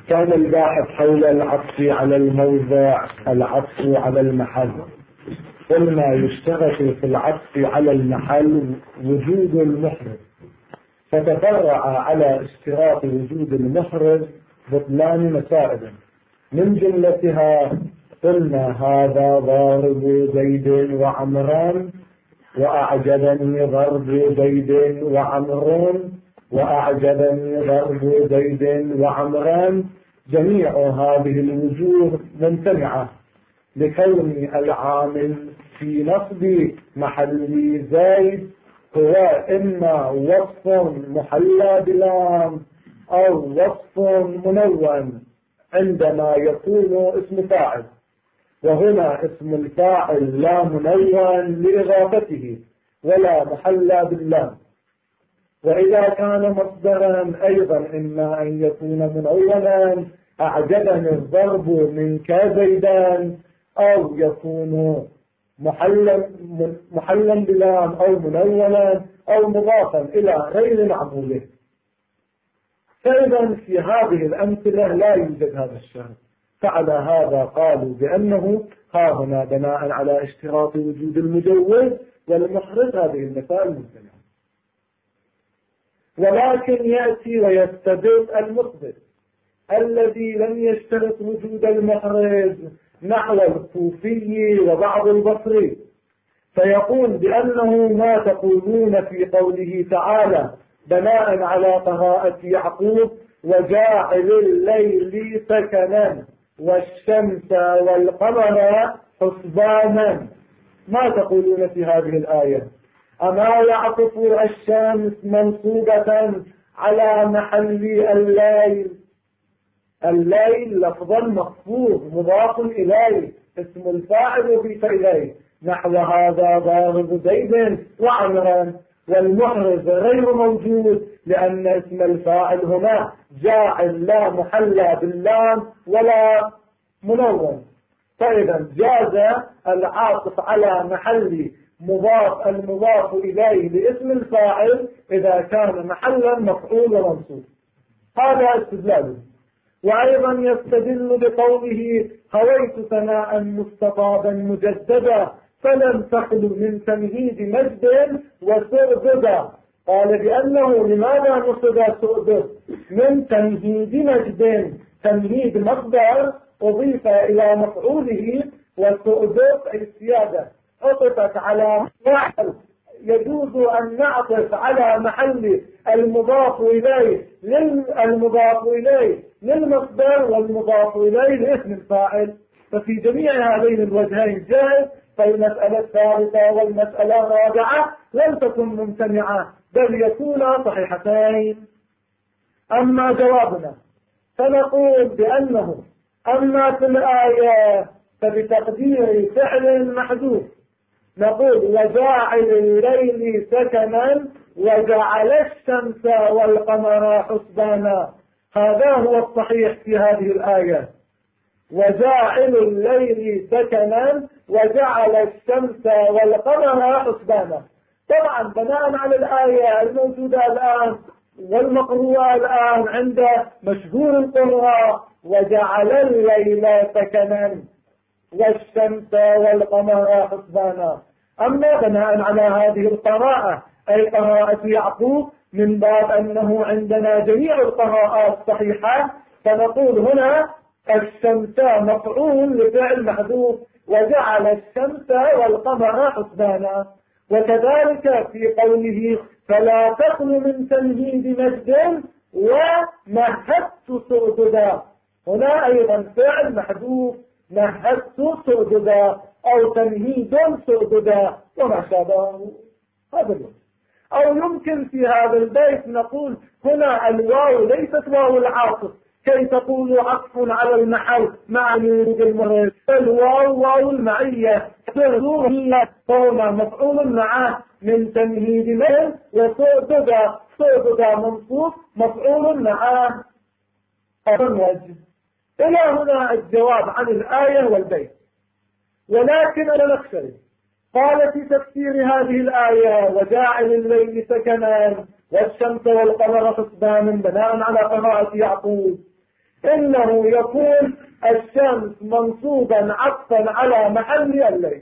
كان الباحث حول العطف على الموضع العطف على المحل. قلنا يشترط في العطف على المحل وجود المحرز، فتفرع على اشتراط وجود المحرز بطلان مسائل، من جملتها قلنا هذا ضارب زيد وعمران، وأعجبني ضرب زيد وعمران، وأعجبني ضرب زيد وعمران. جميع هذه الوجوه ممتنعة لكون العامل في نصب محل زيد هو إما وصف محلى بلام أو وصف منون عندما يكون اسم فاعل، وهنا اسم الفاعل لا منون لإضافته ولا محلى باللام. وإذا كان مصدرا أيضا إما أن يكون منونا، أعجبني الضرب منك زيدان، أو يكون محلا بلام أو منونا أو مضافا إلى غير معموله. فإذا في هذه الأمثلة لا يوجد هذا الشرط، فعلى هذا قالوا بأنه ها هنا بناء على اشتراط وجود المجوز والمحرز هذه المسائل ممتنعة. ولكن يأتي ويستدل المثبت الذي لم يشترط وجود المحرز نحو الكوفي وبعض البصري، فيقول بأنه ما تقولون في قوله تعالى بناء على قراءة يعقوب وجاعل الليل سكنا والشمس والقمر حسبانا، ما تقولون في هذه الآية؟ أما يعطف الشمس منصوبة على محل الليل؟ الليل لفظا مخفوض مضاف إليه، اسم الفاعل أضيف إليه، نحو هذا ضارب زيد وعمرا، والمحرز غير موجود لأن اسم الفاعل هنا جاعل لا محلى باللام ولا منون. فإذا جاز العاطف على محل المضاف إليه لاسم الفاعل إذا كان محلا مفعول ومنصوب. هذا استدلاله. وأيضا يستدل بقوله هويت ثناء مستطابا مجددا فلم تخلو من تمهيد مجد وسؤددا. قال بأنه لماذا نصب سؤدد؟ من تمهيد مجد، تمهيد مصدر أضيف إلى مفعوله، وسؤدد أي السيادة عطفت على محل، يجوز أن نعطف على محل المضاف إليه للمصدر والمضاف إليه لاسم الفاعل. ففي جميع هذين الوجهين جائز. فالمسألة الثالثة والمسألة الرابعة لم تكن ممتنعة بل يكونا صحيحتين. أما جوابنا فنقول بأنه أما في الآية فبتقدير فعل محذوف نقول وجاعل الليل سكنا وجعل الشمس والقمر حسبانا. هذا هو الصحيح في هذه الآية، وجاعل الليل سكنا وجعل الشمس والقمر حسبانا. طبعا بناء على الآية الموجودة الآن والمقروءة الآن عند مشهور القراء وجعل الليل سكنا والشمس والقمر حسبانا. أما بناء على هذه القراءة أي قراءة يعقوب من باب أنه عندنا جميع القراءات صحيحة، فنقول هنا الشمس مفعول لفعل محذوف وجعل الشمس والقمر حسبانا. وكذلك في قوله فلا تخل من تمهيد مجد ومهدت سؤددا، هنا أيضا فعل محذوف مهدت سؤددا أو تمهيد سؤددا وما شابهه. هذا الوجه. أو يمكن في هذا البيت نقول هنا الواو ليست واو العاطف، كي تقول عطف على المحل مع وجود المراد، الواو واو المعية هنا مفعول معه من تمهيد مجد وسؤددا منصوب مفعول معه الوجه. إلى هنا الجواب عن الآية والبيت. ولكن النخشري قال في تفسير هذه الآية وجاعل الليل سكنا والشمس والقمر حسبانا بناء على قراءة يعقوب إنه يكون الشمس منصوبا عطفا على محل الليل.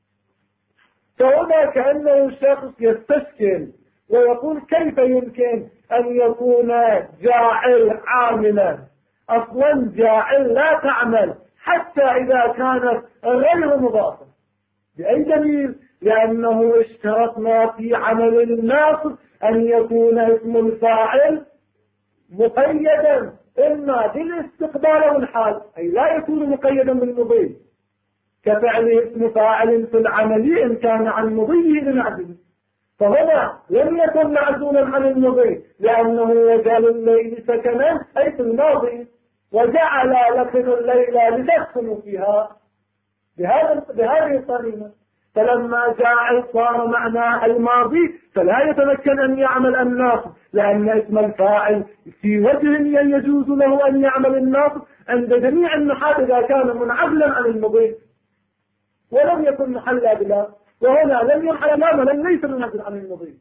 فهنا كأنه الشخص يستشكل ويقول كيف يمكن أن يكون جاعل عاملا؟ أصلا جاعل لا تعمل حتى إذا كانت غير مضافة. بأي دليل؟ لأنه اشترطنا في عمل الناصب أن يكون اسم الفاعل مقيدا إما بالاستقبال أو الحال، أي لا يكون مقيدا بالمضي، كفعل اسم فاعل في العمل إن كان عن مضيه لنعزله. فهنا لم يكن معزولا عن المضي لأنه يجعل الليل سكنا أي في الماضي، وجعل لكم الليل لتسكنوا فيها بهذه الطريقة. فلما جاء صار معنى الماضي فلا يتمكن أن يعمل الناصب، لأن اسم الفاعل في وجه يجوز له أن يعمل الناصب عند جميع النحاة إذا كان منعزلا عن المضي ولم يكن محلا بلا، وهنا لم يحل ماما ليس منعزل عن المضي.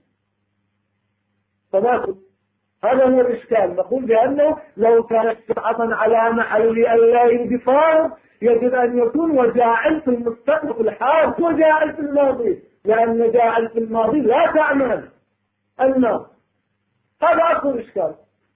فما هذا هو الإشكال. نقول بأنه لو كان استبعاثا على محل الليل بفارض يجب أن يكون وجاعل في المستقبل في الحال وجاعل في الماضي، لأن جاعل في الماضي لا تعمل الناس. هذا أصل الإشكال.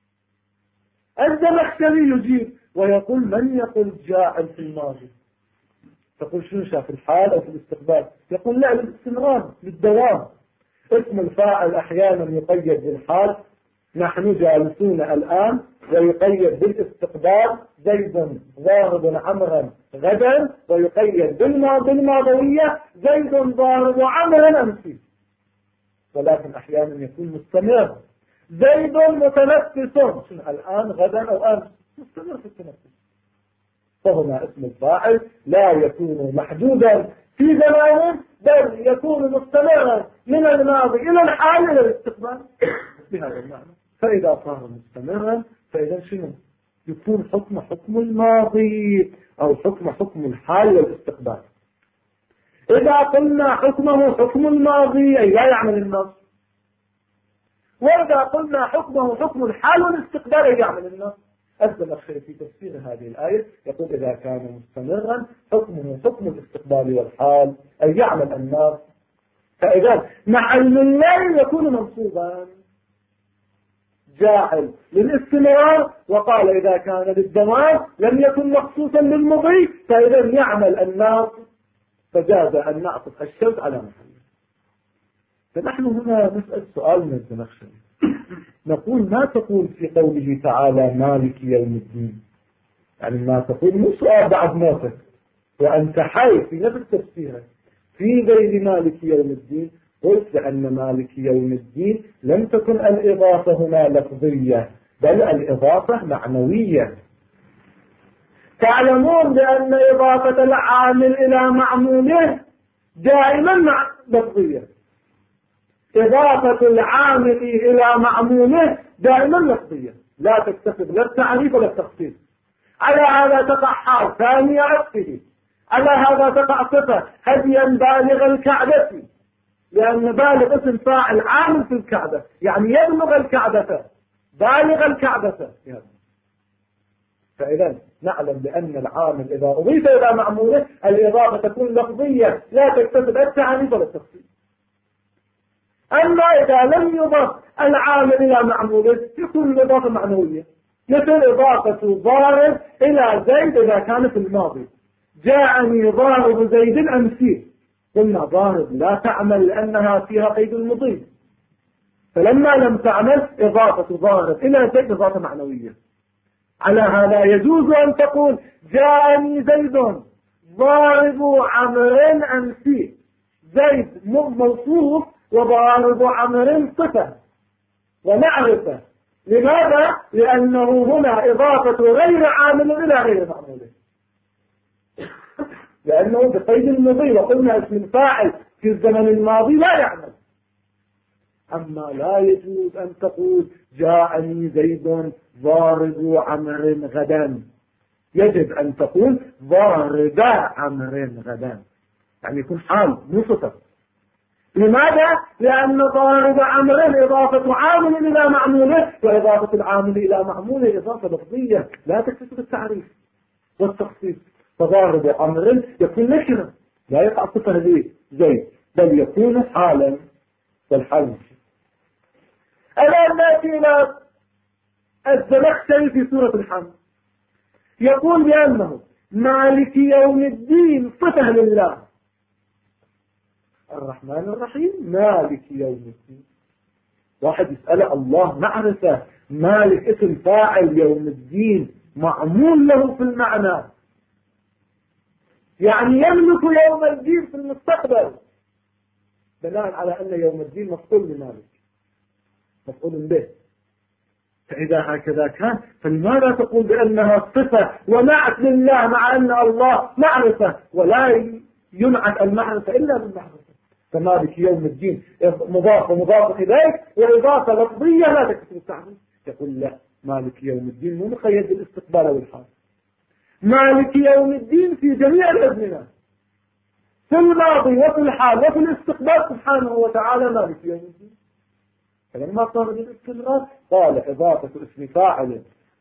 الزمخشري يجيب ويقول من يقول جاعل في الماضي؟ تقول شنو في الحال أو في الاستقبال؟ يقول لا، للاستمرار للدوام. اسم الفاعل أحيانا يقيد بالحال، نحن جالسون الآن، ويقيد بالاستقبال زيد ضارب عمرا غدا، ويقيد بالماضية زيد ضارب عمرا أمسي. ولكن أحيانا يكون مستمر، زيد متنفس الآن غدا أو أمس، مستمر في التنفس. فهنا اسم الفاعل لا يكون محدودا في زمانه، بل يكون مستمرا من الماضي إلى الحال إلى الاستقبال بهذا المعنى. فإذا صار مستمرا فإذا شنو؟ يكون حكم الماضي أو حكم الحال والاستقبال. إذا قلنا حكم الماضي أي لا يعمل النص، وإذا قلنا حكم الحال والاستقبال أي يعمل النص. الزمخشري في تفسير هذه الآية يقول إذا كان مستمرا حكم الاستقبال والحال أي يعمل النص. فإذا مع الليل يكون منصوبا جاعل للاستمرار، وقال إذا كان للدوام لم يكن مخصوصا للمضي فإذا يعمل الناصب، فجاز أن نعطف الشرط على محله. فنحن هنا نسأل سؤال من الزمخشري، نقول ما تقول في قوله تعالى مالك يوم الدين؟ يعني ما تقول مو سؤال بعد موتك وأنت حي في نفس تفسيرك في غير مالك يوم الدين. قلت لأن مالك يوم الدين لم تكن الإضافة هنا لفظية بل الإضافة معنوية. تعلمون بأن إضافة العامل إلى معموله دائما لفظية، إضافة العامل إلى معموله دائما لفظية لا تكتسب لا التعريف ولا التخصيص. على هذا تقع حال ثانية عطفه، على هذا تقع صفة هديا بالغ الكعبة، لأن بالغ اسم فاعل عامل في الكعبة يعني يبلغ الكعبة بالغ الكعبة. فإذا نعلم بأن العامل إذا أضيف إلى معموله الإضافة تكون لفظية لا تكتسب التعريف ولا التخصيص. أما إذا لم يضاف العامل إلى معموله يكون الإضافة معنوية، مثل إضافة ضارب إلى زيد إذا كانت في الماضي، جاءني ضارب زيد أمسي، قلنا ضارب لا تعمل لأنها فيها قيد المضي، فلما لم تعمل إضافة ضارب إلى زيد إضافة معنوية. على هذا يجوز أن تقول جاءني زيد ضارب عمر أمسي، زيد موصوف وضارب عمر صفة ونعرفه. لماذا؟ لأنه هنا إضافة غير عامل إلى غير معموله، لأنه بقيد المضي، وقلنا اسم الفاعل في الزمن الماضي لا يعمل. أما لا يجوز أن تقول جاءني زيد ضارب عمر غدا، يجب أن تقول ضارب عمر غدا، يعني يكون حال مو صفة. لماذا؟ لأن ضارب عمل إضافة عامل إلى معموله، وإضافة العامل إلى معموله إضافة لفظية لا تكتسب التعريف والتخصيص. فضارب عمل يكون نكرة لا يقع صفة به زيد، بل يكون حالا، والحال نكرة. الآن نأتي إلى الزمخشري في سورة الحمد، يقول بأنه مالك يوم الدين صفة لله، الرحمن الرحيم مالك يوم الدين. واحد يسأل الله معرفة، مالك اسم فاعل، يوم الدين معمول له في المعنى، يعني يملك يوم الدين في المستقبل، بناء على أن يوم الدين مفعول لمالك، مفعول به. فإذا هكذا كان فلماذا تقول بأنها صفة ونعت لله، مع أن الله معرفة ولا ينعت المعرفة إلا بالمعرفة؟ فمالك يوم الدين مضاف ومضاف إليك وإضافة لفظية لا تكتب التعريف. يقول لا، مالك يوم الدين مو مقيد بالاستقبال والحال، مالك يوم الدين في جميع الأزمنة، في الماضي وفي الحال وفي الاستقبال سبحانه وتعالى مالك يوم الدين. فلما صار بالاستمرار قال إضافة اسم فاعل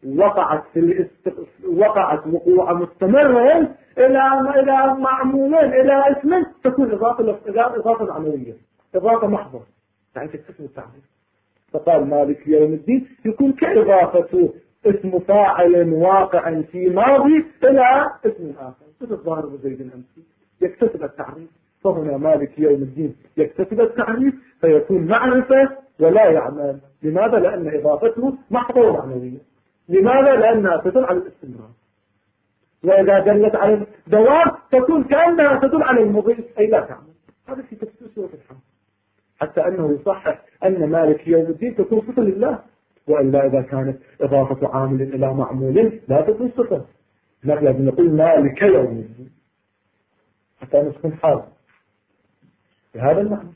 وقعت وقوع مستمر إلى معمولين إلى اسم، تكون إضافة عملية، إضافة محضة، يعني تكتسب التعريف. فقال مالك يوم الدين يكون كإضافة اسم فاعل واقع في ماضي إلى اسم آخر، مثل الظاهر بزيد الأمسي يكتسب التعريف. فهنا مالك يوم الدين يكتسب التعريف فيكون معرفة ولا يعمل. لماذا؟ لأن إضافته محضة ومعنوية. لماذا؟ لأنها تدل على الاستمرار، وإذا دلت على الدوام تكون كأنها تدل على المضي أي لا تعمل. هذا في تفسير سورة الحمد، حتى أنه يصحح أن مالك يوم الدين تكون صفة لله، وإلا إذا كانت إضافة عامل إلى معمول لا تكون صفة، لازم نقول مالك يوم الدين حتى أن تكون حال بهذا المعنى.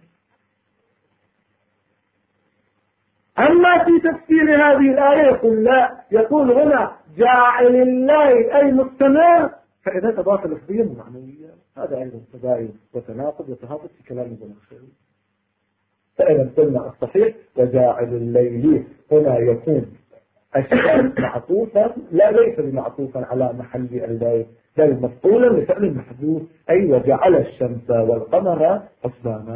أما في تفسير هذه الآية يقول لا، يقول هنا جاعل الله أي مستمر، فإذا إضافة لفظية ومعنوية، هذا أيضا تباين وتناقض وتهافت في كلام الزمخشري. فإذا قلنا الصحيح وجاعل الليل هنا يكون الشمس معطوفا، لا ليس بمعطوفا على محل الليل، بل مفعولا لفعل محذوف، أي وجعل الشمس والقمر حسبانا.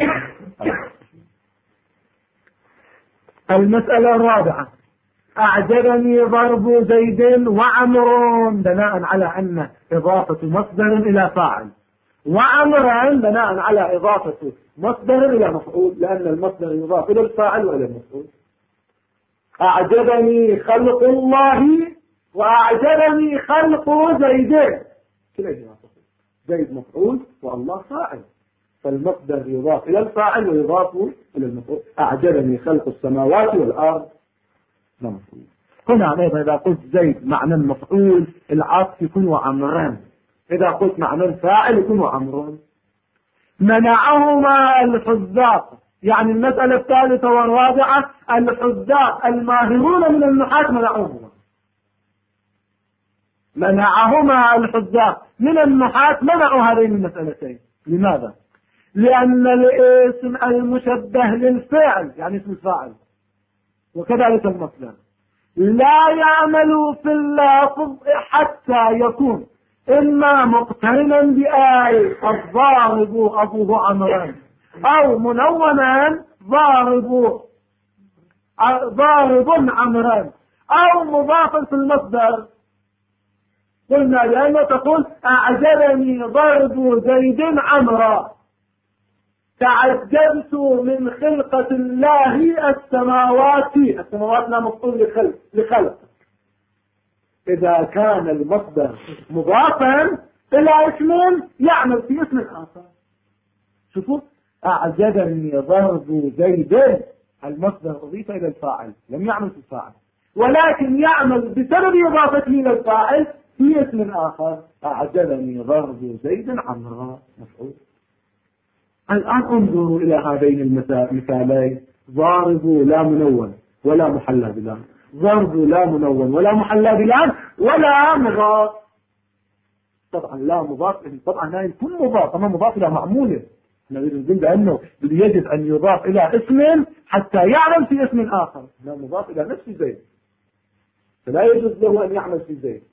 المسألة الرابعة، أعجبني ضرب زيد وعمر، بناء على أن إضافة مصدر إلى فاعل، وعمرا بناء على إضافة مصدر إلى مفعول، لأن المصدر يضاف إلى الفاعل وإلى المفعول. أعجبني خلق الله وأعجبني خلق زيد، كلا زيد مفعول والله فاعل، فالمصدر يضاف إلى الفاعل ويضاف إلى المفعول. أعجبني خلق السماوات والأرض مفعول. هنا أيضا إذا قلت زيد معنى المفعول العطف يكون وعمران، إذا قلت معنى الفاعل يكون وعمران. منعهما الحذاق، يعني المسألة الثالثة والرابعة، الحذاق الماهرون من النحاة منعهما الحذاق من النحاة، منعوا هذين المسألتين. لماذا؟ لأن الاسم المشبه للفعل يعني اسم الفاعل وكذلك المصدر لا يعمل في اللفظ حتى يكون إما مقترنا بآي الضارب أبوه عمران، أو منونا ضارب عمران، أو مضافا في المصدر. قلنا لأنه تقول أعجبني ضرب زيد عمرا، تعجبت من خلقة الله السماوات لا مفعول لخلق. إذا كان المصدر مضافا إلى اسم يعمل في اسم آخر. شوفوا، أعجبني ضرب زيد، المصدر أضيف إلى الفاعل لم يعمل في الفاعل، ولكن يعمل بسبب إضافته إلى الفاعل في اسم آخر. أعجبني ضرب زيد عمرا مفعول. الآن انظروا إلى هذين المثالين، ضارب لا منون ولا محلى بلام، ضرب لا منون ولا محلى بلام ولا مضاف. طبعا لا مضاف، طبعا لا يكون مضاف، أما مضاف إلى معموله، نريد نقول بأنه يجب أن يضاف إلى اسم حتى يعمل في اسم آخر. لا مضاف إلى نفس زيد، فلا يجوز له أن يعمل في زيد،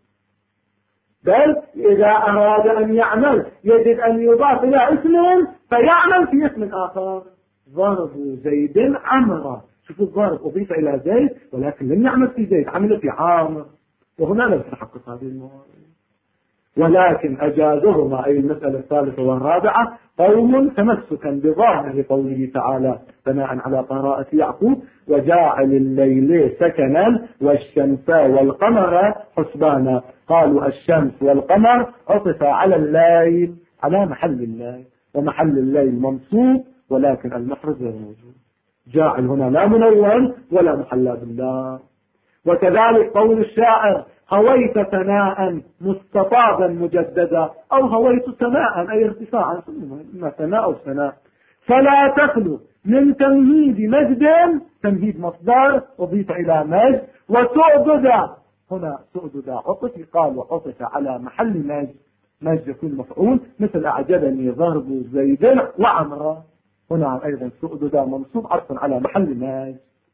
بل إذا أراد أن يعمل يجب أن يضاف إلى اسم فيعمل في اسم آخر. ضرب زيد عمرا، شوفوا الضرب أضيف إلى زيد ولكن لم يعمل في زيد، عمل في عامر، وهنا لا تتحقق هذه المواضيع. ولكن أجازهما أي المسألة الثالثة والرابعة قوم تمسكا بظاهر قوله تعالى بناء على قراءة يعقوب وجاعل الليل سكنا والشمس والقمر حسبانا. قالوا الشمس والقمر عطف على الليل على محل الليل، ومحل الليل منصوب ولكن المخرج غير موجود. جاعل هنا لا منون ولا محلى بالله. وكذلك قول الشاعر هويت ثناء مستطابا مجددا، أو هويت ثناء أي ارتفاعا، إما ثناء أو ثناء، فلا تخلو من تمهيد مجد، تمهيد مصدر أضيف إلى مجد، وسؤددا هنا سؤددا عطف، قال وعطف على محل مجد، مجد يكون مفعول، مثل أعجبني ضرب زيد وعمرا، هنا أيضا سؤددا منصوب عطفا على محل مجد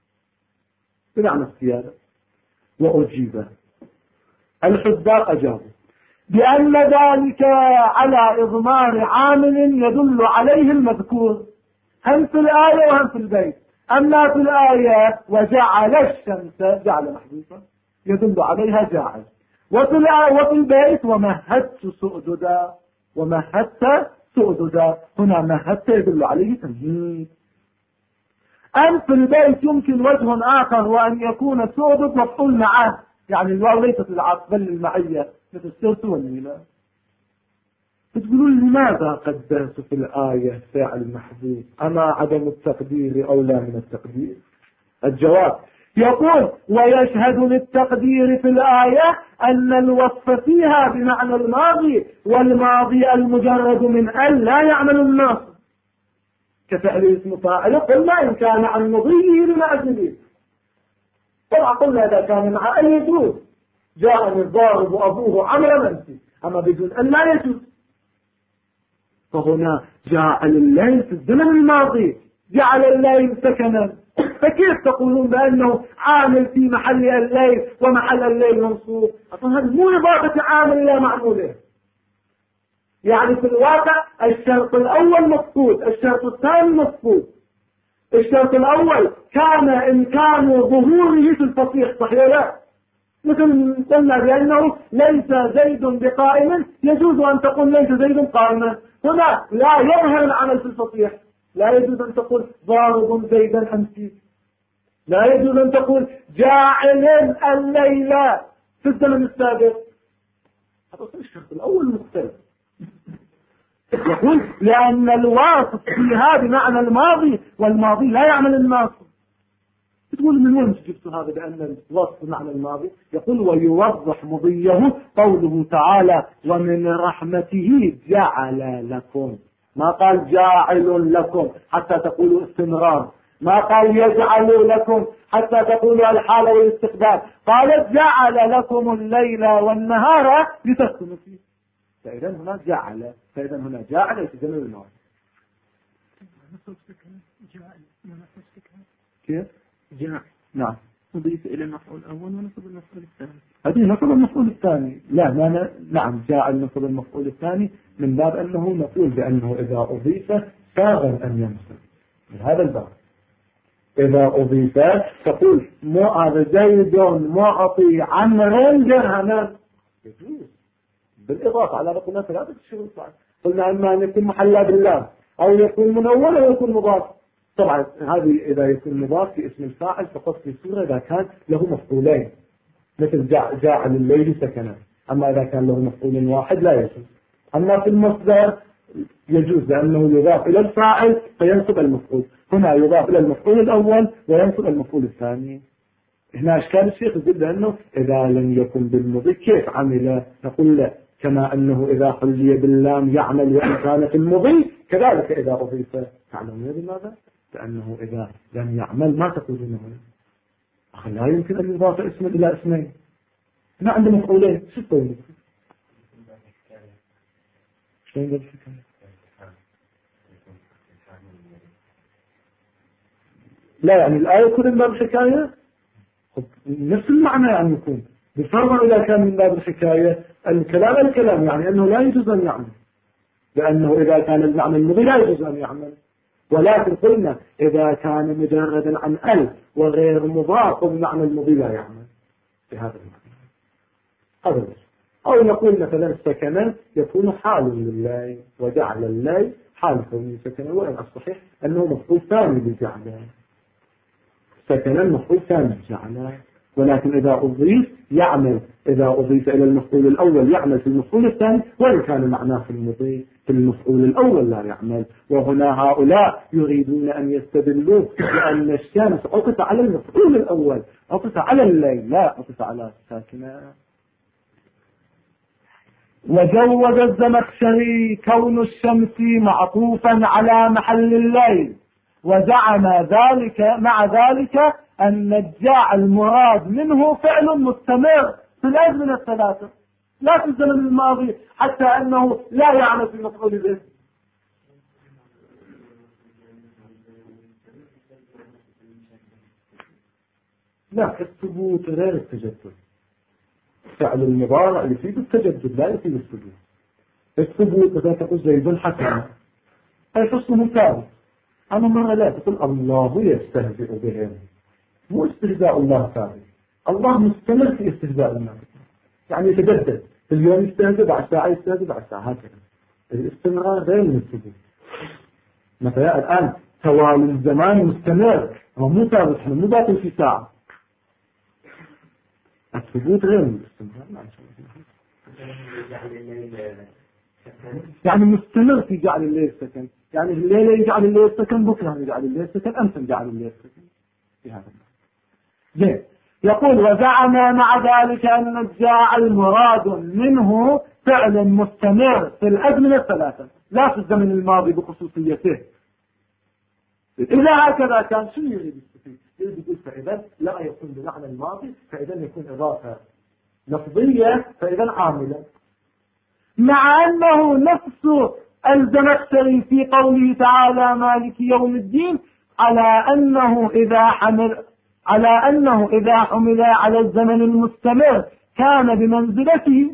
بمعنى السيادة. وأجيب الحذار أجابوا بأن ذلك على إضمار عامل يدل عليه المذكور، هم في الآية وهم في البيت. أما في الآية وجعل الشمس جعل محذوفة يدل عليها جاعل، وفي البيت ومهدت سؤددا، ومهدت سؤددا هنا مهدت يدل عليه تمهيد. أم في البيت يمكن وجه آخر وأن يكون سؤدد مفعول معه، يعني الواو ليست للعطف بل للمعية مثل السرس والميلاد. تقولون لماذا قدرت في الآية فاعل محذوف؟ أما عدم التقدير أولى من التقدير؟ الجواب يقول ويشهد للتقدير في الآية أن الوصف فيها بمعنى الماضي، والماضي المجرد من أن لا يعمل الناصب كفعل اسم فاعل، قلنا إن كان عن مضيه لمأجله، طبعا قلنا إذا كان مع أن يجوز، جاءني الضارب أبوه عمل منسي، أما بدون أن لا يجوز. فهنا جعل الليل في الزمن الماضي، جعل الليل سكنا، فكيف تقولون بأنه عامل في محل الليل ومحل الليل منصوب؟ أصلا هذا مو إضافة عامل إلى معموله. يعني في الواقع الشرط الأول مفقود، الشرط الثاني مفقود. الشرط الأول كان إمكان ظهوره في الفصيح، صحيح لا؟ مثل قلنا بأنه ليس زيد بقائم، يجوز أن تقول ليس زيد قائما، هنا لا يظهر العمل في الفصيح، لا يجوز أن تقول ضارب زيدا أمسي، لا يجوز أن تقول جاعل الليل في الزمن السابق. هذا الشرط الأول مختلف. يقول لأن الواصف فيها بمعنى الماضي، والماضي لا يعمل الناصب. تقول من وين جبت هذا بأن الوصف بمعنى الماضي؟ يقول ويوضح مضيه قوله تعالى ومن رحمته جعل لكم، ما قال جاعل لكم حتى تقولوا استمرار، ما قال يجعل لكم حتى تقولوا الحال والاستقبال، قال جعل لكم الليل والنهار لتسكنوا فيه. فإذا هنا جعل، فإذا هنا جعل يتجمل الماضي. كيف؟ جاء نعم نضيف إلى المفعول الأول ونصب المفعول الثاني. هذه نصب المفعول الثاني، لا نعم جاء نصب المفعول الثاني من باب أنه نقول بأنه إذا أضيف ساغ أن ينصب من هذا الباب. إذا أضيف تقول زيد معطي عمرو درهما، يجوز بالإضافة على قلنا ثلاثة شروط. قلنا إما أن يكون محلى بالله أو يكون منون أو يكون مضاف. طبعا هذه إذا يكون مضاف في اسم الفاعل فقط في صورة إذا كان له مفعولين، مثل جاعل الليل سكنا. أما إذا كان له مفعول واحد لا يجوز. أما في المصدر يجوز لأنه يضاف إلى الفاعل فينصب المفعول، هنا يضاف إلى المفعول الأول وينصب المفعول الثاني. هنا أشكال الشيخ يقول لأنه إذا لم يكن بالمضي كيف عمل؟ نقول له كما أنه إذا حلي باللام يعمل وإن كان في المضي كذلك إذا أضيف. تعلمون لماذا؟ لأنه إذا لم يعمل ما تقولونه أخي لا يمكن أن يضاف اسم إلى اسمين، ما عنده مفعولين شو تقول؟ لا يعني الآية يكون من باب الحكاية نفس المعنى يعني يكون بفرض إذا كان من باب الحكاية الكلام يعني أنه لا يجوز أن يعمل، لأنه إذا كان المعنى المضي لا يجوز أن يعمل. ولكن قلنا إذا كان مجردا عن ال وغير مضاف بمعنى المضي لا يعمل بهذا المعنى. هذا أو نقول مثلا سكنا يكون حال لله وجعل الله حال كونه سكنا، وإن الصحيح أنه مفعول ثاني بجعله، سكنا مفعول ثاني بجعله، ولكن إذا أضيف يعمل، إذا أضيف إلى المفعول الأول يعمل في المفعول الثاني، وإن كان معناه في المضي في المفعول الأول لا يعمل. وهنا هؤلاء يريدون أن يستدلوا بأن الشمس عطف على المفعول الأول، عطف على الليل لا عطف على الساكنة. وجوز الزمخشري كون الشمس معطوفا على محل الليل، وزعم ذلك مع ذلك أن الجاع المراد منه فعل مستمر في الأزمنة الثلاثة لا في الزمن الماضي، حتى أنه لا يعمل في المفعول به. لا، الثبوت غير التجدد. فعل المضارع يفيد التجدد لا يفيد الثبوت. الثبوت إذا تقول زيد حسن أي حسنه ثابت. أنا مرة لا تقول الله يستهزئ بهم، مو استهزاء الله ثابت، الله مستمر في استهزاء الناس، يعني يتجدد، اليوم يستهزئ بعد ساعة يستهزئ بعد ساعة، هكذا. الاستمرار غير من الثبوت. مثلا الآن توالي الزمان مستمر، هو مو ثابت، احنا مو باقي في ساعة. الثبوت غير من الاستمرار. يعني مستمر في جعل الليل سكن، يعني الليلة يجعل الليل سكن، بكرة يجعل الليل سكن، أمس يجعل الليل سكن في هذا المعنى. يقول وزعم مع ذلك أن الجاع المراد منه فعل مستمر في الأزمنة الثلاثة لا في الزمن الماضي بخصوصيته. إذا هكذا كان شو يريد يستفيد؟ يريد يقول فإذا لا يكون بمعنى الماضي، فإذا يكون إضافة لفظية، فإذا عاملا، مع أنه نفس الزمخشري في قوله تعالى مالك يوم الدين على أنه إذا حمل على الزمن المستمر كان بمنزلته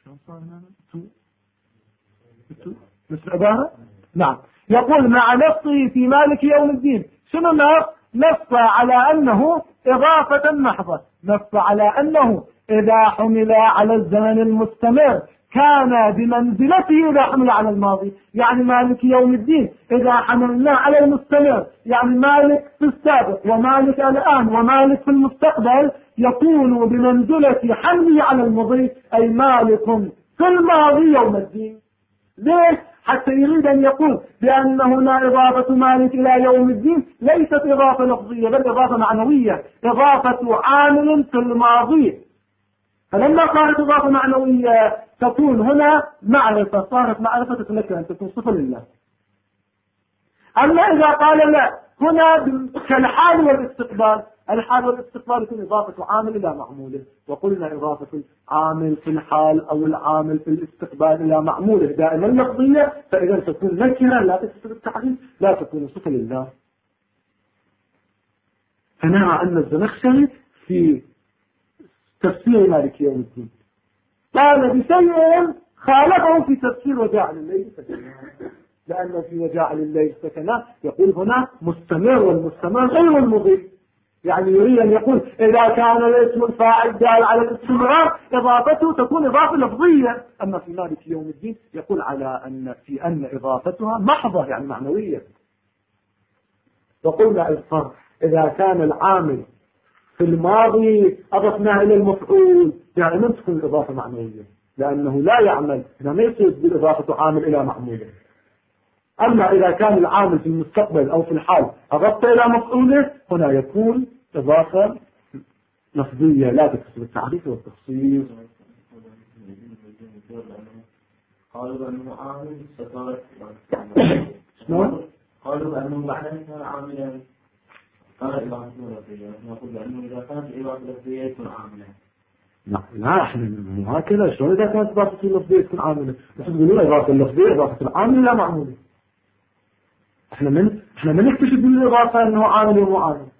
مثل عبارة. نعم، يقول مع نصه في مالك يوم الدين شنو نص على أنه إضافة محضة، نص على أنه إذا حمل على الزمن المستمر كان بمنزلته إذا حمل على الماضي، يعني مالك يوم الدين إذا حملنا على المستمر، يعني مالك في السابق ومالك الآن ومالك في المستقبل يكون بمنزلة حمله على الماضي، أي مالك في الماضي يوم الدين. ليش؟ حتى يريد أن يقول بأن هنا إضافة مالك إلى يوم الدين ليست إضافة لفظية بل إضافة معنوية، إضافة عامل في الماضي. فلما قالت إضافة معنوية تكون هنا معرفة، صارت معرفة تتمكن أن تكون صفة لله. أما إذا قال لا هنا كالحال والاستقبال، الحال والاستقبال يكون إضافة عامل إلى معموله، وقلنا إضافة العامل في الحال أو العامل في الاستقبال إلى معموله دائما لفظية، فإذا تكون نكرة لا تكتب التعريف، لا تكون صفة لله. فنرى أن الزمخشري في تفسير مالك يوم الدين قال بشيء خالفه في تفسير وجاعل الليل سكنا، لأنه في وجاعل الليل سكنا يقول هنا مستمر، والمستمر غير المضي، يعني يريد أن يقول إذا كان الاسم الفاعل دال على الاستمرار إضافته تكون إضافة لفظية، أما في مالك يوم الدين يقول على أن إضافتها محضة يعني معنوية. وقلنا الفرق إذا كان العامل في الماضي أضفناه إلى المفعول يعني من تكون الإضافة معنوية، لأنه لا يعمل إذا ما يصير بالإضافة عامل إلى معموله. أما إذا كان العامل في المستقبل أو في الحال أضفت إلى مفعوله هنا يكون إضافة لفظية لا تكسب التعريف والتخصيص. قالوا بأنه عامل استطارت شلون؟ قالوا بأنه بعد أن كان عاملا قال إضافة لفظية، نقول بأنه إذا كانت إضافة لفظية يكون عاملا. لا احنا هكذا شلون إذا كانت إضافة اللفظية تكون عاملة؟ نحن نقول إضافة اللفظية إضافة العامل لا معمولة. احنا من نكتشف بالإضافة أنه عامل ومو عامل،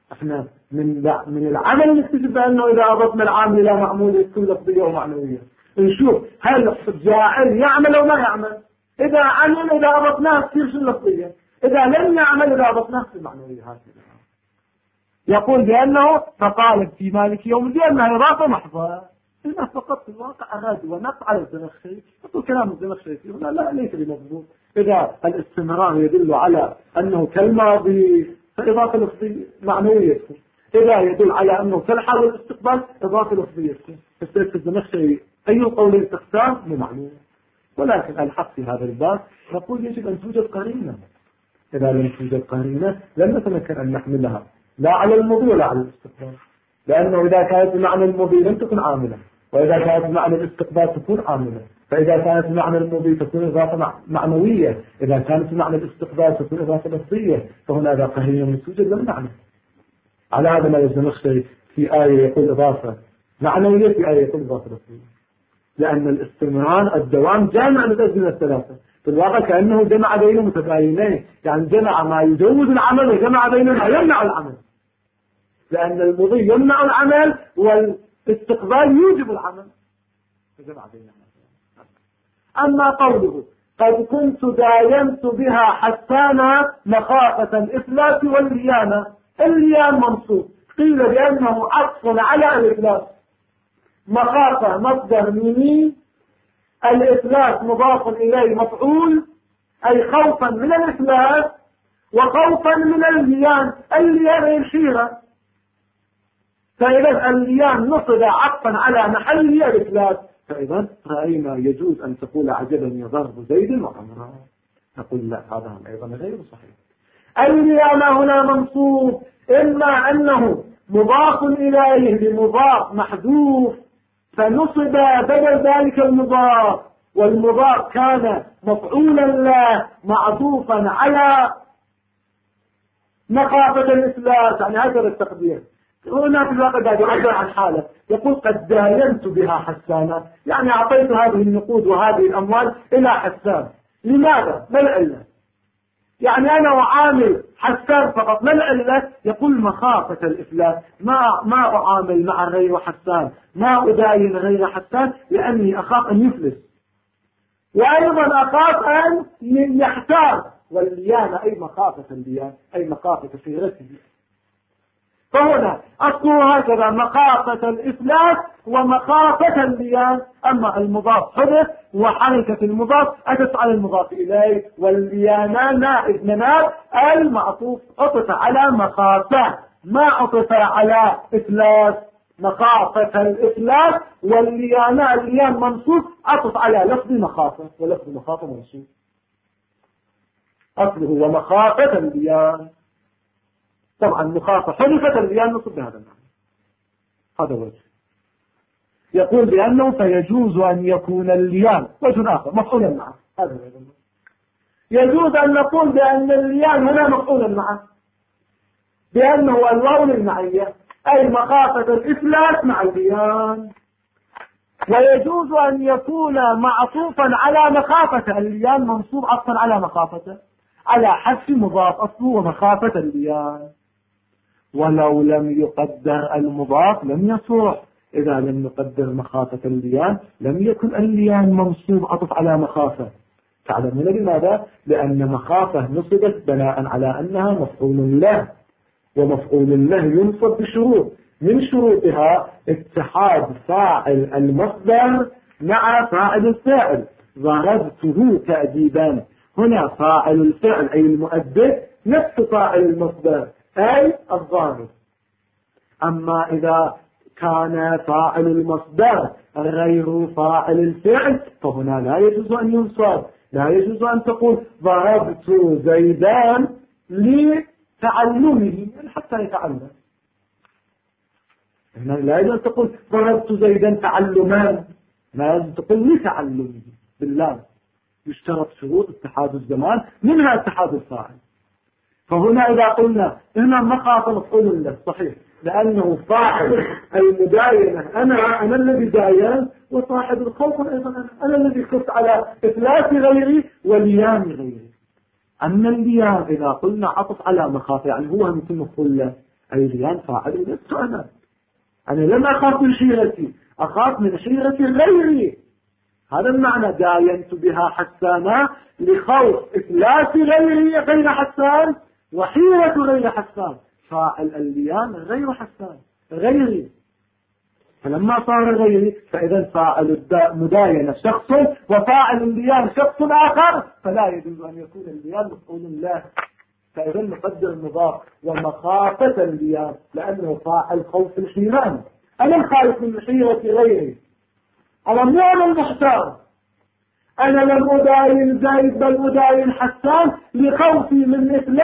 احنا من العمل نكتشف أنه إذا أضفنا العامل إلى معمول تكون لفظية ومعنوية. نشوف هل جاعل يعمل أو ما يعمل. إذا عمل إذا أضفناه تصير شو اللفظية، إذا لم يعمل إذا أضفناه تصير معنوية. هكذا يقول بأنه فقال في مالك يوم الدين أنها إضافة محضة. إنه فقط في الواقع أراد ونقص على الزمخشري. يقول كلام الزمخشري هنا لا ليس بمضبوط. إذا الاستمرار يدل على أنه كالماضي فإضافة لفظية معنوية، إذا يدل على أنه كالحال والاستقبال إضافة لفظية. فالسيد الزمخشري أي القولين تختار بمعنوية. ولكن الحق في هذا الباب نقول يجب أن توجد قرينة. إذا لم توجد قرينة لن نتمكن أن نحملها لا على الماضي ولا على الاستقبال، لأنه إذا كانت بمعنى الماضي لم تكن عاملة، وإذا كانت بمعنى الاستقبال تكون عاملة. فإذا كانت بمعنى الماضي تكون إضافة معنوية، إذا كانت بمعنى الاستقبال تكون إضافة لفظية. فهنا إذا قرينة توجد لم نعلم. على هذا ما الزمخشري في آية يقول إضافة معنوية، في آية يقول إضافة لفظية، لأن الاستمرار الدوام جامع للأزمنة الثلاثة. في الواقع كأنه جمع بين متباينين، يعني جمع ما يجوز العمل وجمع بين ما يمنع العمل، لأن المضي يمنع العمل والاستقبال يوجب العمل، فجمع بينهما. أما قوله قد كنت دايمت بها حسانا مخافة الإفلاس والليانة، الليان منصوب، قيل بأنه عطف على الإفلاس. مخافة مصدر ميمي، الإفلاس مضاف إليه مفعول، أي خوفا من الإفلاس وخوفا من الليان. الليان الحيرة، فإذا الليان نصب عطفا على محله الإفلاس. فإذا رأينا يجوز أن تقول عجبني ضرب زيد وعمران، نقول لا، هذا أيضا غير صحيح. الليان هنا منصوب، إما أنه مضاف إليه بمضاف محذوف فنصب بدل ذلك المضاف، والمضاف كان مفعولا له معطوفا على مخافة الإفلاس، يعني هذا التقدير. هنا في الواقع قاعد يعبر عن حاله، يقول قد داينت بها حسانا، يعني أعطيت هذه النقود وهذه الأموال إلى حسان. لماذا؟ ما العلة؟ يعني أنا أعامل حسان فقط، ما العلة؟ يقول مخافة الإفلاس، ما أعامل مع غير حسان، ما أداين غير حسان، لأني أخاف أن يفلس، وأيضا أخاف أن يحتار. والليان أي مخافة الليان، أي مخافة سيرته. فهنا أصله هكذا مخافة الإفلاس ومخافة الليان. أما المضاف حدث وحركة المضاف أتت على المضاف إليه، والليان نائب مناب المعطوف عطف على مخافة، ما عطف على إفلاس. مخافة الإفلاس والليان منصوب عطف على لفظ مخافة، ولفظ مخافة منصوب أصله ومخافة الليان. طبعا مخافة حرفة الليان نصب بهذا المعنى. هذا وجه. يقول بأنه فيجوز أن يكون الليان وجه آخر مفعولا معه، هذا وجه. يجوز أن نقول بأن الليان هنا مفعولا معه، بأنه الواو المعية، أي مخافة الإفلاس مع الليان. ويجوز أن يكون معطوفا على مخافة الليان منصوب عطفا على مخافته، على حذف مضاف أصله ومخافة الليان. ولو لم يقدر المضاف لم يصح. إذا لم يقدر مخافة الليان لم يكن الليان منصوب عطف على مخافة. تعلمون لماذا؟ لأن مخافة نصبت بناء على أنها مفعول له، ومفعول له ينصب بشروط، من شروطها اتحاد فاعل المصدر مع فاعل الفعل. ضربته تأديبا، هنا فاعل الفعل أي المؤدب نفس فاعل المصدر أي الضارب. أما إذا كان فاعل المصدر غير فاعل الفعل فهنا لا يجوز أن ينصب. لا يجوز أن تقول ضربت زيدان لتعلمه حتى يتعلم. هنا لا يجوز أن تقول ضربت زيدان تعلما، لا يجوز أن تقول لتعلمه بالله. يشترط شروط اتحاد الزمان، منها اتحاد الفاعل. فهنا إذا قلنا هنا مخافة مفعول له صحيح، لأنه فاعل المداينة أنا الذي داين، وصاحب الخوف أيضا أنا الذي خفت على إفلاس غيري وليان غيري. أما الليان إذا قلنا عطف على مخافة، يعني هو مثل مفعول له، أي ليان فاعل وجدت أنا لم أخاف من حيرتي، أخاف من حيرة غيري. هذا المعنى داينت بها حسانا لخوف إفلاس غيري غير حسان وحيرة غير حسان. فاعل الليان غير حسان غيري، فلما صار غيري فإذا فاعل المداينة شخص وفاعل الليان شخص آخر، فلا يجوز أن يكون الليان مفعول له. فإذا نقدر المضاف ومخافة الليان لأنه فاعل خوف الحيران. أنا الخائف من حيرة غيري، أنا مو أنا المحتار، أنا لم أداين زيد بل أداين حسان لخوفي من إفلاس.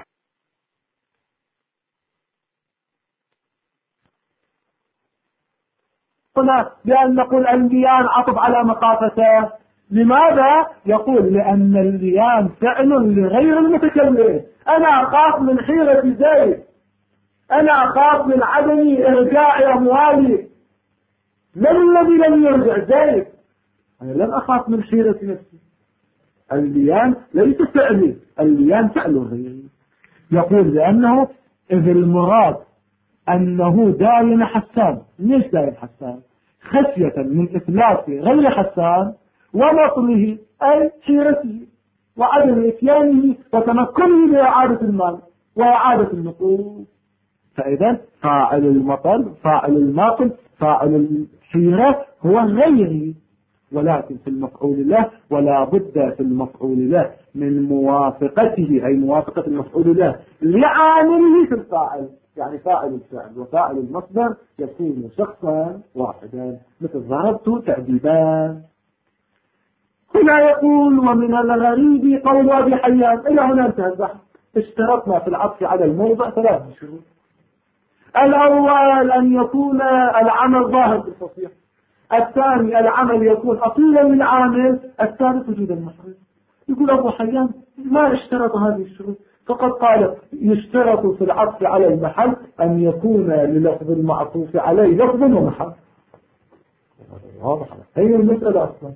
لأن نقول الليان عطف على مخافته. لماذا؟ يقول لأن الليان فعل لغير المتكلم. أنا أخاف من حيرة زيد، أنا أخاف من عدم إرجاع أموالي. من الذي لم يرجع؟ زيد. أنا لم أخاف من حيرة نفسي. الليان ليس فعلي، الليان فعل غيري. يقول لأنه إذ المراد أنه داين حسان. ليش داين حسان؟ خشية من إفلاس غير حسان ومطله أي حيرته وعدم إتيانه وتمكنه بإعادة المال وإعادة النقود. فإذا فاعل المطل، فاعل الماطل، فاعل الحيرة هو غيري، ولكن في المفعول له ولا بد في المفعول له من موافقته، أي موافقة المفعول له لعامله في الفاعل. يعني فاعل الفعل وفاعل المصدر يكون شخصا واحدا، مثل ضربت تأديبان. هنا يقول ومن الغريب قول أبي حيان. إلى هنا انتهى البحث. اشترطنا في العطف على الموضع 3 شروط. الأول أن يكون العمل ظاهر بالفصيح، الثاني العمل يكون أصيلا من عامل، الثالث وجود المحرم. يقول أبو حيان ما اشترط هذه الشروط، فقد قال يشترط في العطف على المحل أن يكون للفظ المعطوف عليه لفظ ومحل. واضح هي المسألة أصلا.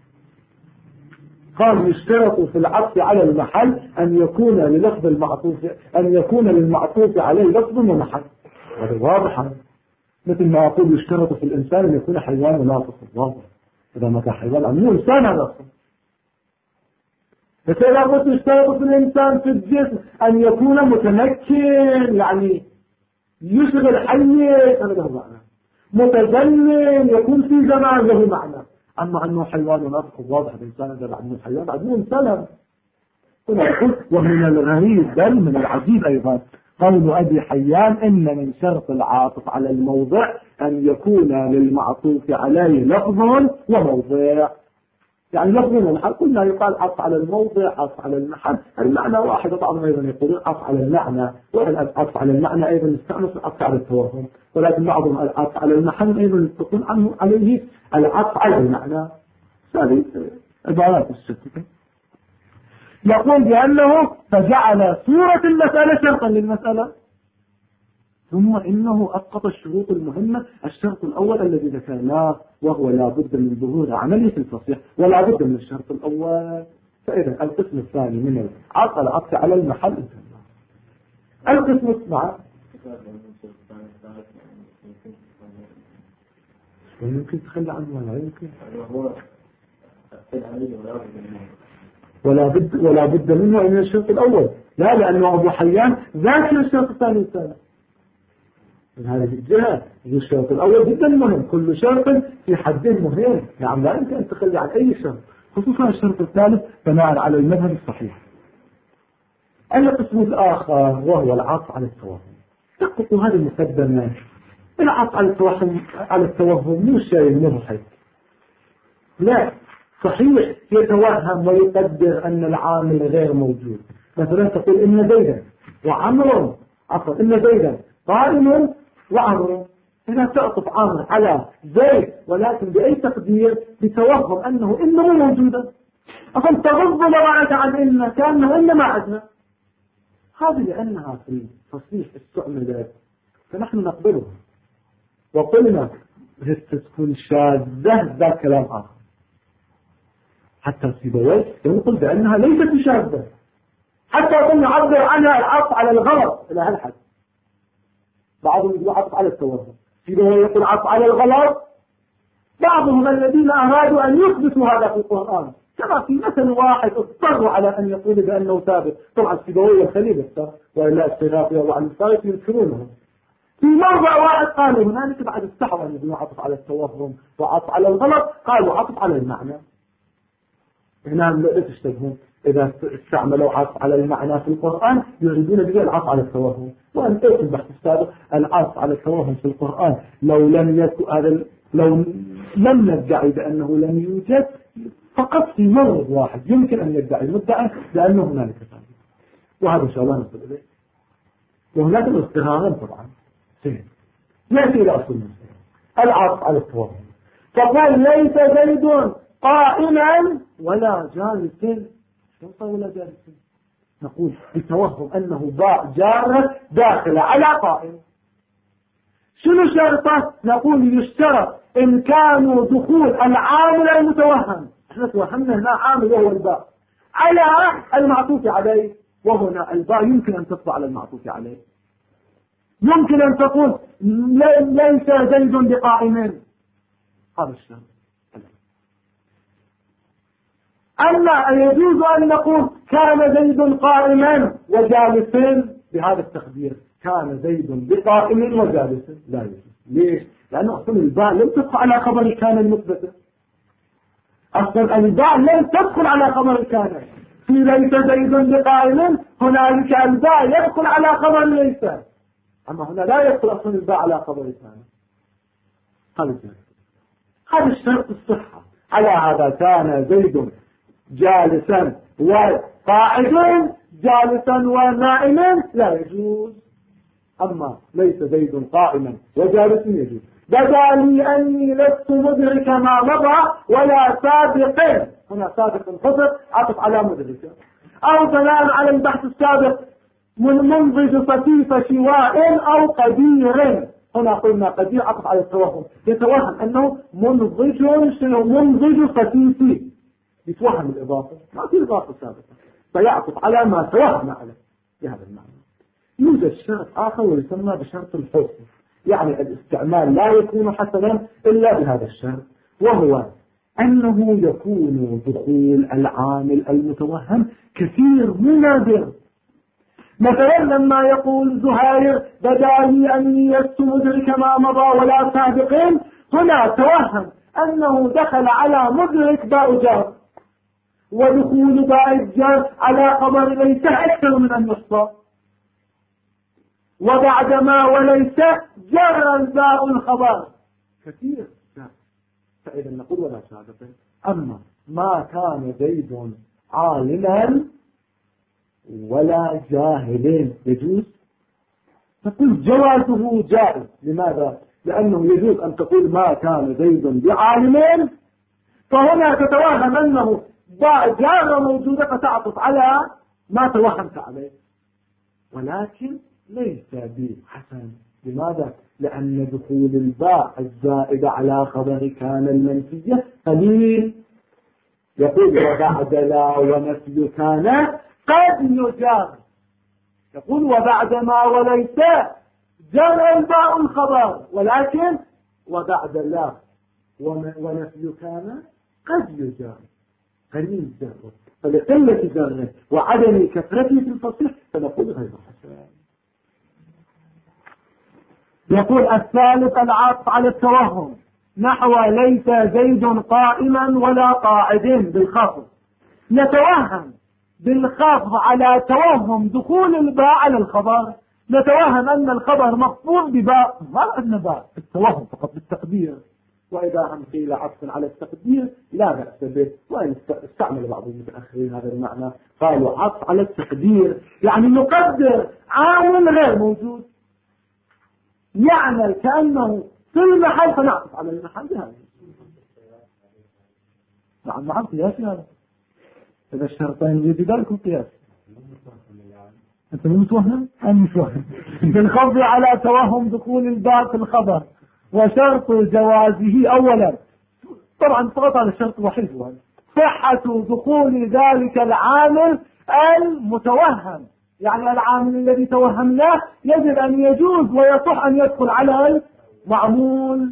قال يشترط في العطف على المحل أن يكون للفظ المعطوف، أن يكون للمعطوف عليه لفظ ومحل. هذا واضح. مثل ما أقول يشترط في الإنسان أن يكون حيوان ناطق. واضح. إذا ما كان حيوان مو إنسان هذا أصلا. فإذا قلت يشترط في الإنسان في الجسم أن يكون متمكن، يعني يشغل حيث، هذا له معنى. متجنن يكون في زمان له معنى. أما أنه حيوان ناطق واضح الإنسان هذا بعد من حيوان بعد من إنسان. هنا يقول ومن الغريب بل من العجيب أيضا قول أبي حيان إن من شرط العاطف على الموضع أن يكون للمعطوف عليه لفظ وموضع. يعني لفظ ومحل. قلنا يقال عطف على الموضع، عطف على المحل، المعنى واحد. بعضهم أيضا يقولون عطف على المعنى، والعطف على المعنى أيضا يستعمل العطف على التوهم، ولكن بعضهم العطف على المحل أيضا يقول عنه عليه العطف على المعنى. هذه عبارات الشتى. يقول بأنه فجعل صورة المسألة شرطا للمسألة، ثم إنه أسقط الشروط المهمة. الشرط الأول الذي ذكرناه وهو لا بد من ظهور عملي في الفصيح ولا بد من الشرط الأول. فإذا القسم الثاني من العطف على المحل. القسم الثاني يمكن تخلى عنه ولا يمكن ولا بد منه من الشرط الأول. لا، لأنه أبو حيان ذاكر الشرط الثاني والثالث. من هذه الجهة الشرط الأول جدا مهم. كل شرط في حد مهم. نعم لا يمكن أن تخلي عن أي شرط، خصوصا الشرط الثالث بناء على المذهب الصحيح. القسم الآخر وهو العطف على التوهم. تحقق هذه المقدمة. العطف على التوهم مو شيء مضحك. لا، صحيح يتوهم ويقدر أن العامل غير موجود. مثلا تقول إن زيدا وعمر إن زيدا قائم وعمر. هنا تعطف عامر على زيد ولكن بأي تقدير بتوهم أنه إنه موجودا. أصلا تغض نظرك عن إن كأنه إن ما عدنا. هذه لأنها في التصريح استعملت فنحن نقبلها وقلنا تكون شاذة ذا كلام آخر. حتى سيبويه يقول بأنها ليست شاذة، حتى قلنا نعبر عنها العطف على الغلط إلى هالحد. بعضهم يقول عطف على التوهم، سيبويه يقول عطف على الغلط، بعضهم الذين أرادوا أن يثبتوا هذا في القرآن، كما في مثل واحد اضطروا على أن يقول بأنه ثابت. طبعا سيبويه الخليل اختار، وإلا السنافية وعن الثالث يذكرونهم. في موضع واحد قالوا هنالك بعد استحوا أن يقولوا عطف على التوهم وعطف على الغلط، قالوا عطف على المعنى. هنا لا تشتبهون، إذا استعملوا عطف على المعنى في القرآن يريدون به العطف على التوهم. وأن في البحث السابق العطف على التوهم في القرآن لو لم ندعي بأنه لم يوجد فقط في مورد واحد يمكن أن يدعي المدعي لأنه هنالك ثابت، وهذا إن شاء الله نصل إليه. وهناك الاضطرارين طبعا. نأتي إلى أصل المسألة، العطف على التوهم. تقول ليس زيد قائما ولا جالس. شو ولا جالس؟ نقول بتوهم أنه باء جارة داخل على قائم. شنو شرطه؟ نقول يشترط إمكان دخول العامل المتوهم. احنا توهمنا هنا عامل وهو الباء على المعطوف عليه، وهنا الباء يمكن أن تطبع على المعطوف عليه. يمكن أن تقول ليس زيد بقائمين، هذا الشرط. أما يجوز أن نقول كان زيد قائما وجالسين بهذا التقدير، كان زيد بقائم وجالس، لا يجوز. ليش؟ لأنه أصلا الباء لم تدخل على خبر كان المثبت. أصلا الباء لم تدخل على خبر كان. في ليس زيد بقائم هنالك الباء يدخل على خبر ليس، أما هنا لا يدخل أصلا الباء على خبر كان. هذا الشرط الصحة. على هذا كان زيد جالسا وقاعدا جالسا ونائما لا يجوز. أما ليس زيد قائما وجالسا يجوز. بدا لي أني لست مدرك ما مضى ولا سابق، هنا سابق حصر عطف على مدرك، أو بناء على البحث السابق منضج صفيف شواء أو قدير. هنا قلنا قدير عطف على التوهم، يتوهم أنه منضج صفيف، يتوهم الإضافة، ما في إضافة سابقة، فيعطف على ما توهم عليه بهذا المعنى. يوجد شرط آخر ويسمى بشرط الحسن، يعني الاستعمال لا يكون حسنا إلا بهذا الشرط، وهو أنه يكون دخول العامل المتوهم كثير منادر. مثلا لما يقول زهير بدا لي أني لست مدرك ما مضى ولا سابقين، هنا توهم أنه دخل على مدرك باء جار، ودخول باء الجار على خبر ليس أكثر من أن يحصى، وبعدما وليس جرى الباء الخبر كثير. فإذا نقول ولا سابقين. أما ما كان زيد عالما ولا جاهلين يجوز، تقول جوازه جائز. لماذا؟ لأنه يجوز أن تقول ما كان زيد بعالمين، فهنا تتوهم أنه باء جار موجودة فتعطف على ما توهمت عليه، ولكن ليس بحسن. لماذا؟ لأن دخول الباء الزائدة على خبر كان المنفية قليل. يقول وبعد لا ونفي كان قد يجار، يقول وبعد ما وليس جرى الباء الخبر، ولكن وبعد لا ونفي كان قد يجار، قليل جره، فلقلة جره وعدم كثرته في الفصيح فنقول غير حسن. يقول الثالث العطف على التوهم، نحو ليس زيد قائما ولا قاعدين بالخفض. نتوهم بالخفض على توهم دخول الباء على الخبر، نتوهم أن الخبر مخفوض بباء، ما عندنا باء، التوهم فقط بالتقدير. وإذا هم قيل عطف على التقدير لا بأس به، وإن استعمل بعض المتأخرين هذا المعنى قالوا عطف على التقدير، يعني نقدر عامل غير موجود، يعمل كأنه في المحل فنعطف على المحل هذا. نعم قياسي هذا، إذا الشرطين يجي ذلك القياس. أنت مو متوهم؟ أنا متوهم. بالخفض على توهم دخول الباء في الخبر، وشرط جوازه أولا، طبعا فقط على الشرط وحيد، صحة دخول ذلك العامل المتوهم يعني العامل الذي توهمناه يجب أن يجوز ويصح أن يدخل على المعمول.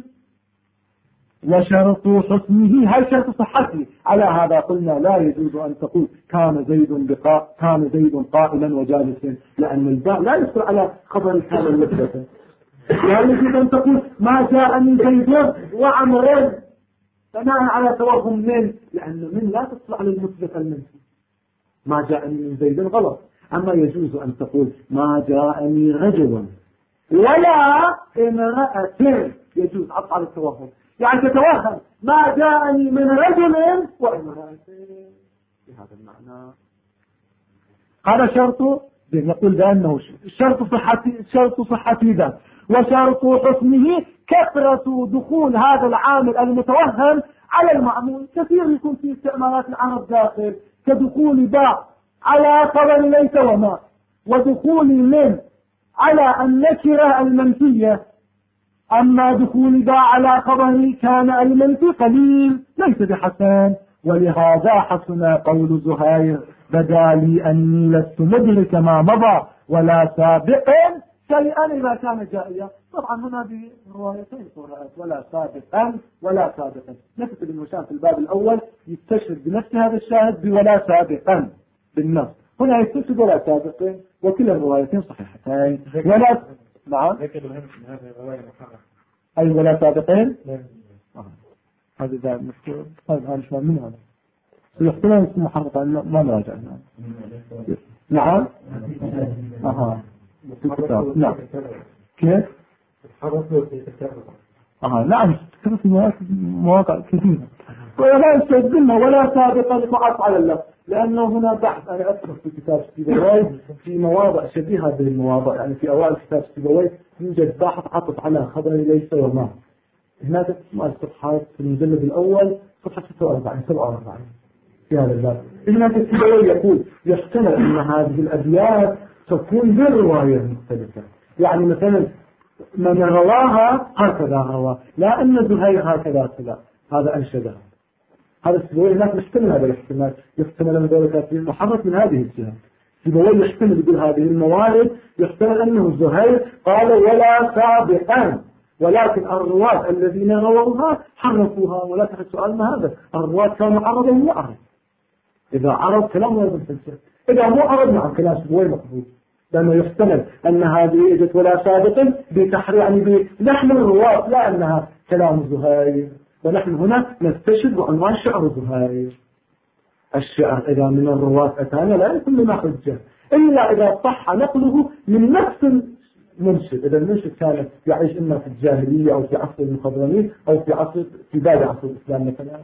وشرط حسنه هل شرط صحته؟ على هذا قلنا لا يجوز أن تقول كان زيد قائما وجالسا، لأن الباء لا يدخل على خبر كان المثبت. لا يجوز أن تقول ما جاءني زيد وعمر بناء على توهم من، لأن من لا تدخل على المثبت المنفي. ما جاءني من زيد غلط. أما يجوز أن تقول ما جاءني رجل ولا امرأة، يجوز عطف على التوهم، يعني تتوهم ما جاءني من رجل وامرأة بهذا المعنى. هذا شرط نقول بأنه شرط صحتي ذات. وشرط حسنه كثرة دخول هذا العامل المتوهم على المعمول. كثير يكون في استعمالات العرب داخل، كدخول باء على خبر ليس وما، ودخول من على النكرة المنفية. أما دخول باء على خبر كان المنفي قليل ليس بحسن. ولهذا حسن قول زهير بدا لي أني لست مدرك ما مضى ولا سابق شيئا إذا كان جائيا. طبعا هنا بروايتين قراءات، ولا سابقا ولا سابقا. نفس ابن هشام في الباب الأول يستشهد بنفس هذا الشاهد بولا سابقا بالنص، هنا يستشهد ولا سابقا، وكلا الروايتين صحيحتين. ولا نعم أي ولا سابقين. هذا ذا مذكور. طيب هذا شو من هذا يحتمل اسمه محرق ما نراجع. نعم في الكتاب. نعم كيف نعم في مواقع كثيرة. ولا يستخدمها ولا سابقا لتعطف على اللفظ، لأنه هنا بحث أنا أذكر في كتاب سيبويه في مواضع شبيهة بالمواضع، يعني في أوائل كتاب سيبويه يوجد بحث عطف على خبر ليس وما. هناك الصفحات في المجلد الأول صفحة 47 في هذا الباب. هناك سيبويه يقول يحتمل أن هذه الأبيات تكون بالرواية مختلفة، يعني مثلا من رواها هكذا روى، لا أن زهير هكذا كذا، هذا أنشدها. هذا سيبويه هناك يحتمل هذا الاحتمال، يحتمل أن ذلك محرك من هذه الجهة. سيبويه يحتمل يقول هذه الموارد يحتمل أنه زهير قال ولا سابقا، ولكن الرواة الذين رووها حرفوها. ولكن السؤال ما هذا، الرواة كانوا عربا وعرب، إذا عرب كلام غير مستنسخ، إذا مو عرب نعم كلام سيبويه مقبول، لأنه يحتمل أن هذه إجت ولا سابقا بتحرير يعني بلحن الرواة، لا أنها كلام زهير. ونحن هنا نستشهد بعنوان شعر زهير. الشعر إذا من الرواة أتانا لا يكون لنا حجة إلا إذا صح نقله من نفس المنشد. إذا المنشد كان يعيش إما في الجاهلية أو في عصر المخضرمين أو في بعد عصر الإسلام مثلا.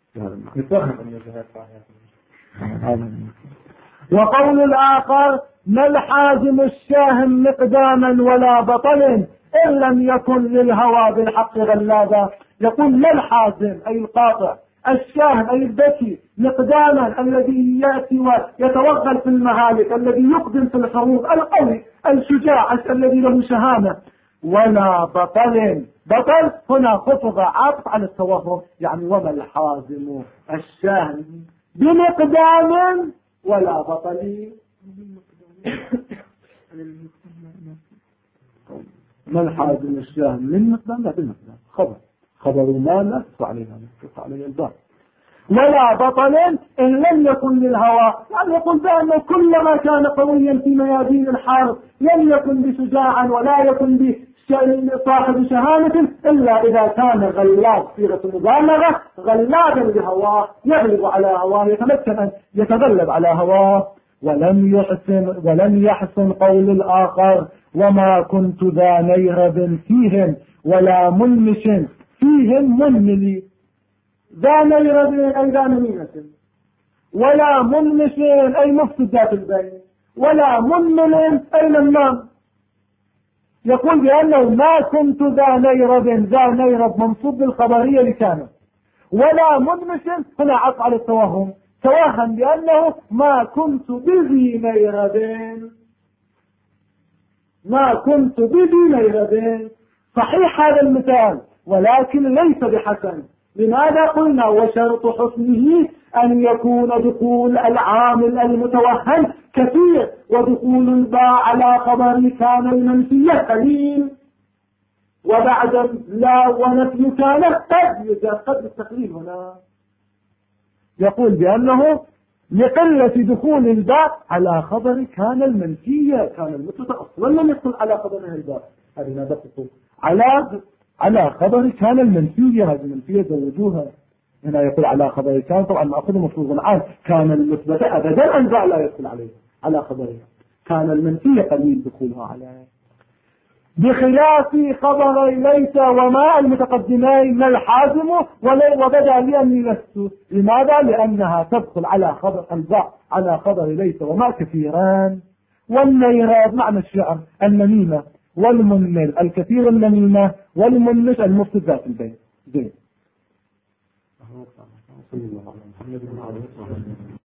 وقول الآخر ما الحازم الشاهم مقداما ولا بطل إن لم يكن للهوى بالحق غلابا. يقول ما الحازم أي القاطع، الشاهم أي الذكي، مقداما الذي يأتي ويتوغل في المهالك، الذي يقدم في الحروب، القوي الشجاع الذي له شهامة. ولا بطل، بطل هنا خفض عطف على التوهم، يعني وما الحازم الشاهم بمقدام ولا بطل. ما الحازم الشاهم من مقدام لا بالمقدام، خبر ما لا تدفع عليه الباب. ولا بطل إن لم يكن للهوى، يعني يقول بأنه كلما كان قويا في ميادين الحرب لم يكن بشجاعا ولا يكن بصاحب شهامة إلا إذا كان غلاب، صيغة مبالغة، غلابا بهواه يغلب على هواه، يتمكن أن يتغلب على هواه. ولم يحسن قول الآخر وما كنت ذا نيرب فيهم ولا منمش فيهم منملي. ذا نيرب أي ذا نميمة، ولا منمش أي مفسد ذات البين، ولا منمل أي نمام. يقول بأنه ما كنت ذا نيرب منصوب بالخبرية لكانت، ولا منمش هنا عطف على التوهم، توهم بأنه ما كنت بذي نيرب، ما كنت بذي نيرب. صحيح هذا المثال ولكن ليس بحسن، لماذا قلنا وشرط حسنه أن يكون دخول العامل المتوهم كثير ودخول الباء على خبر كان المنفية قليل، وبعد لا ونفي كان قد التقليل هنا يقول بأنه لقلة دخول الباء على خبر كان المنفية، كان المبتدأ أصلا لم يدخل على خبرها الباء، هذه دققوا على خبر كان المنفية، هذه المنفية زوجوها هنا يقول على خبر كان، طبعا مأخذ مفروض عن كان المثبت أبدا الباء لا يدخل عليه على خبرها، كان المنفية قليل دخولها عليه، بخلاف خبر ليس وما المتقدمين ما الحازم وبدا لأني لست. لماذا؟ لأنها تدخل على خبر الباء على خبر ليس وما كثيران، والنيرات معنى الشعر النميمة والمنمل الكثير النميمة والمنش المفسد ذات البين.